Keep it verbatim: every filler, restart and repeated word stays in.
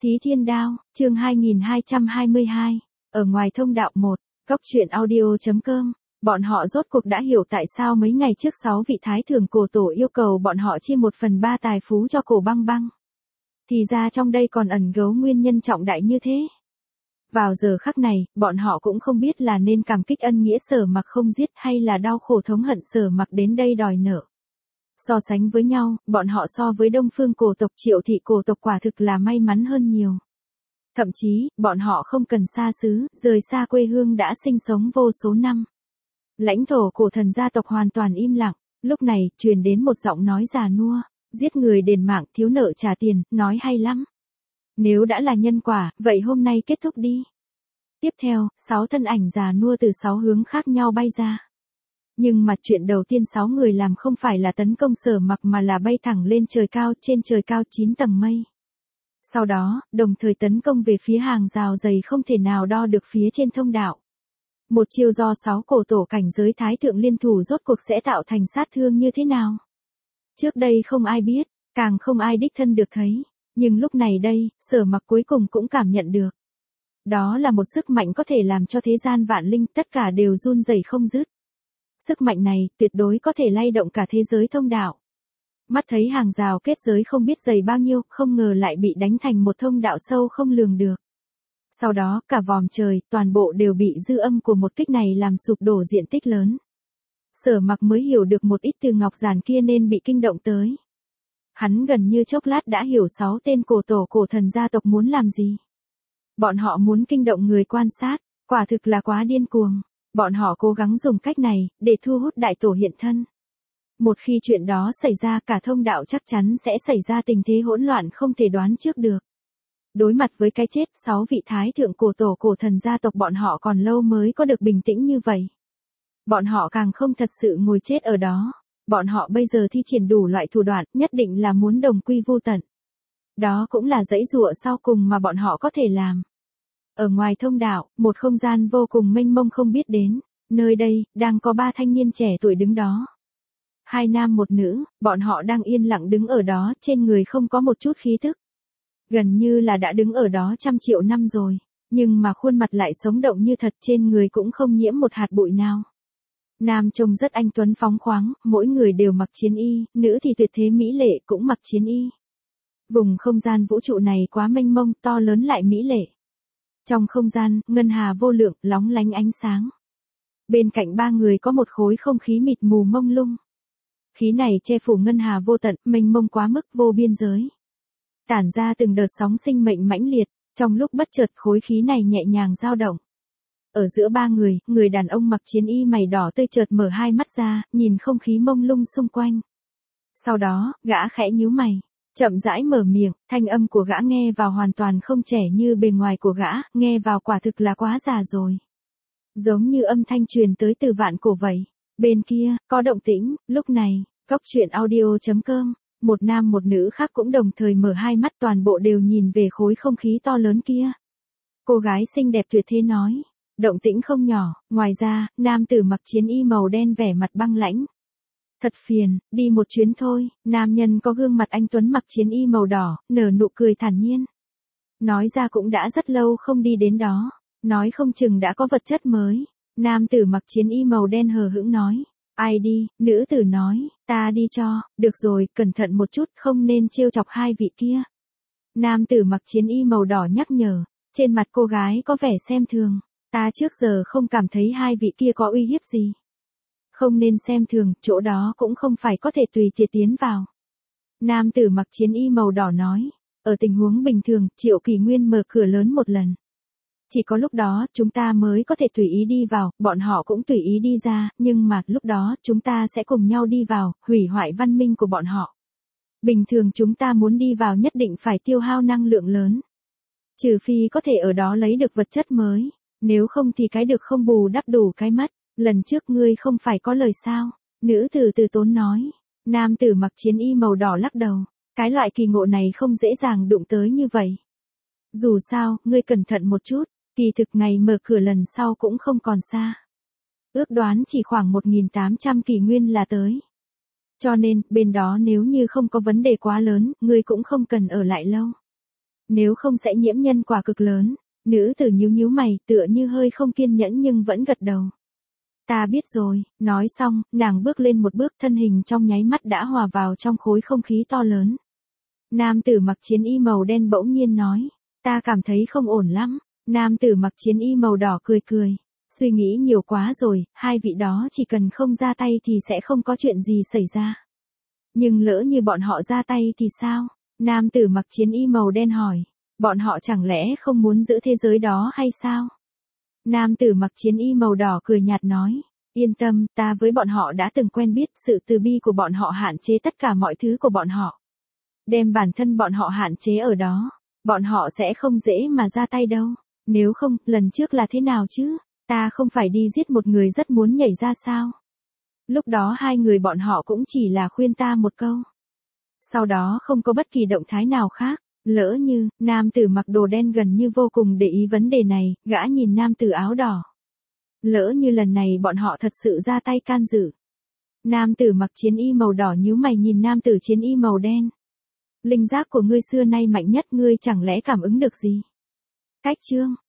Thí Thiên Đao, chương hai nghìn hai trăm hai mươi hai, ở ngoài thông đạo một, góc truyện audio.com, bọn họ rốt cuộc đã hiểu tại sao mấy ngày trước sáu vị thái thượng cổ tổ yêu cầu bọn họ chia một phần ba tài phú cho Cổ Băng Băng. Thì ra trong đây còn ẩn giấu nguyên nhân trọng đại như thế. Vào giờ khắc này, bọn họ cũng không biết là nên cảm kích ân nghĩa Sở Mặc không giết hay là đau khổ thống hận Sở Mặc đến đây đòi nợ. So sánh với nhau, bọn họ so với Đông Phương cổ tộc Triệu thị cổ tộc quả thực là may mắn hơn nhiều. Thậm chí, bọn họ không cần xa xứ, rời xa quê hương đã sinh sống vô số năm. Lãnh thổ cổ thần gia tộc hoàn toàn im lặng, lúc này, truyền đến một giọng nói già nua, giết người đền mạng, thiếu nợ trả tiền, nói hay lắm. Nếu đã là nhân quả, vậy hôm nay kết thúc đi. Tiếp theo, sáu thân ảnh già nua từ sáu hướng khác nhau bay ra. Nhưng mà chuyện đầu tiên sáu người làm không phải là tấn công Sở Mặc mà là bay thẳng lên trời cao, trên trời cao chín tầng mây. Sau đó, đồng thời tấn công về phía hàng rào dày không thể nào đo được phía trên thông đạo. Một chiêu do sáu cổ tổ cảnh giới thái thượng liên thủ rốt cuộc sẽ tạo thành sát thương như thế nào? Trước đây không ai biết, càng không ai đích thân được thấy. Nhưng lúc này đây, Sở Mặc cuối cùng cũng cảm nhận được. Đó là một sức mạnh có thể làm cho thế gian vạn linh tất cả đều run rẩy không dứt. Sức mạnh này tuyệt đối có thể lay động cả thế giới thông đạo. Mắt thấy hàng rào kết giới không biết dày bao nhiêu, không ngờ lại bị đánh thành một thông đạo sâu không lường được. Sau đó, cả vòm trời, toàn bộ đều bị dư âm của một kích này làm sụp đổ diện tích lớn. Sở Mặc mới hiểu được một ít từ ngọc giản kia nên bị kinh động tới. Hắn gần như chốc lát đã hiểu sáu tên cổ tổ cổ thần gia tộc muốn làm gì. Bọn họ muốn kinh động người quan sát, quả thực là quá điên cuồng. Bọn họ cố gắng dùng cách này, để thu hút đại tổ hiện thân. Một khi chuyện đó xảy ra cả thông đạo chắc chắn sẽ xảy ra tình thế hỗn loạn không thể đoán trước được. Đối mặt với cái chết, sáu vị thái thượng cổ tổ cổ thần gia tộc bọn họ còn lâu mới có được bình tĩnh như vậy. Bọn họ càng không thật sự ngồi chết ở đó. Bọn họ bây giờ thi triển đủ loại thủ đoạn, nhất định là muốn đồng quy vu tận. Đó cũng là dãy dụa sau cùng mà bọn họ có thể làm. Ở ngoài thông đạo, một không gian vô cùng mênh mông không biết đến, nơi đây, đang có ba thanh niên trẻ tuổi đứng đó. Hai nam một nữ, bọn họ đang yên lặng đứng ở đó, trên người không có một chút khí tức. Gần như là đã đứng ở đó trăm triệu năm rồi, nhưng mà khuôn mặt lại sống động như thật, trên người cũng không nhiễm một hạt bụi nào. Nam trông rất anh tuấn phóng khoáng, mỗi người đều mặc chiến y, nữ thì tuyệt thế mỹ lệ cũng mặc chiến y. Vùng không gian vũ trụ này quá mênh mông, to lớn lại mỹ lệ. Trong không gian, ngân hà vô lượng, lóng lánh ánh sáng. Bên cạnh ba người có một khối không khí mịt mù mông lung. Khí này che phủ ngân hà vô tận, mênh mông quá mức vô biên giới. Tản ra từng đợt sóng sinh mệnh mãnh liệt, trong lúc bất chợt khối khí này nhẹ nhàng dao động. Ở giữa ba người, người đàn ông mặc chiến y mày đỏ tươi chợt mở hai mắt ra, nhìn không khí mông lung xung quanh. Sau đó, gã khẽ nhíu mày, chậm rãi mở miệng, thanh âm của gã nghe vào hoàn toàn không trẻ như bề ngoài của gã, nghe vào quả thực là quá già rồi. Giống như âm thanh truyền tới từ vạn cổ vậy. Bên kia, có động tĩnh, lúc này, góc truyện audio.com, một nam một nữ khác cũng đồng thời mở hai mắt, toàn bộ đều nhìn về khối không khí to lớn kia. Cô gái xinh đẹp tuyệt thế nói. Động tĩnh không nhỏ, ngoài ra, nam tử mặc chiến y màu đen vẻ mặt băng lãnh. Thật phiền, đi một chuyến thôi, nam nhân có gương mặt anh tuấn mặc chiến y màu đỏ, nở nụ cười thản nhiên. Nói ra cũng đã rất lâu không đi đến đó, nói không chừng đã có vật chất mới. Nam tử mặc chiến y màu đen hờ hững nói. Ai đi, nữ tử nói, ta đi cho, được rồi, cẩn thận một chút, không nên trêu chọc hai vị kia. Nam tử mặc chiến y màu đỏ nhắc nhở, trên mặt cô gái có vẻ xem thường. Ta trước giờ không cảm thấy hai vị kia có uy hiếp gì. Không nên xem thường, chỗ đó cũng không phải có thể tùy tiện tiến vào. Nam tử mặc chiến y màu đỏ nói, ở tình huống bình thường, Triệu Kỳ Nguyên mở cửa lớn một lần. Chỉ có lúc đó, chúng ta mới có thể tùy ý đi vào, bọn họ cũng tùy ý đi ra, nhưng mà, lúc đó, chúng ta sẽ cùng nhau đi vào, hủy hoại văn minh của bọn họ. Bình thường chúng ta muốn đi vào nhất định phải tiêu hao năng lượng lớn. Trừ phi có thể ở đó lấy được vật chất mới. Nếu không thì cái được không bù đắp đủ cái mất. Lần trước ngươi không phải có lời sao? Nữ tử từ tốn nói. Nam tử mặc chiến y màu đỏ lắc đầu. Cái loại kỳ ngộ này không dễ dàng đụng tới như vậy. Dù sao, ngươi cẩn thận một chút. Kỳ thực ngày mở cửa lần sau cũng không còn xa. Ước đoán chỉ khoảng một nghìn tám trăm kỷ nguyên là tới. Cho nên, bên đó nếu như không có vấn đề quá lớn, ngươi cũng không cần ở lại lâu. Nếu không sẽ nhiễm nhân quả cực lớn. Nữ tử nhíu nhíu mày, tựa như hơi không kiên nhẫn nhưng vẫn gật đầu. Ta biết rồi, nói xong, nàng bước lên một bước, thân hình trong nháy mắt đã hòa vào trong khối không khí to lớn. Nam tử mặc chiến y màu đen bỗng nhiên nói, ta cảm thấy không ổn lắm. Nam tử mặc chiến y màu đỏ cười cười, suy nghĩ nhiều quá rồi, hai vị đó chỉ cần không ra tay thì sẽ không có chuyện gì xảy ra. Nhưng lỡ như bọn họ ra tay thì sao? Nam tử mặc chiến y màu đen hỏi, bọn họ chẳng lẽ không muốn giữ thế giới đó hay sao? Nam tử mặc chiến y màu đỏ cười nhạt nói, yên tâm, ta với bọn họ đã từng quen biết, sự từ bi của bọn họ hạn chế tất cả mọi thứ của bọn họ. Đem bản thân bọn họ hạn chế ở đó, bọn họ sẽ không dễ mà ra tay đâu. Nếu không, lần trước là thế nào chứ? Ta không phải đi giết một người rất muốn nhảy ra sao? Lúc đó hai người bọn họ cũng chỉ là khuyên ta một câu. Sau đó không có bất kỳ động thái nào khác. Lỡ như, nam tử mặc đồ đen gần như vô cùng để ý vấn đề này, gã nhìn nam tử áo đỏ. Lỡ như lần này bọn họ thật sự ra tay can dự. Nam tử mặc chiến y màu đỏ nhíu mày nhìn nam tử chiến y màu đen. Linh giác của ngươi xưa nay mạnh nhất, ngươi chẳng lẽ cảm ứng được gì? Cách chương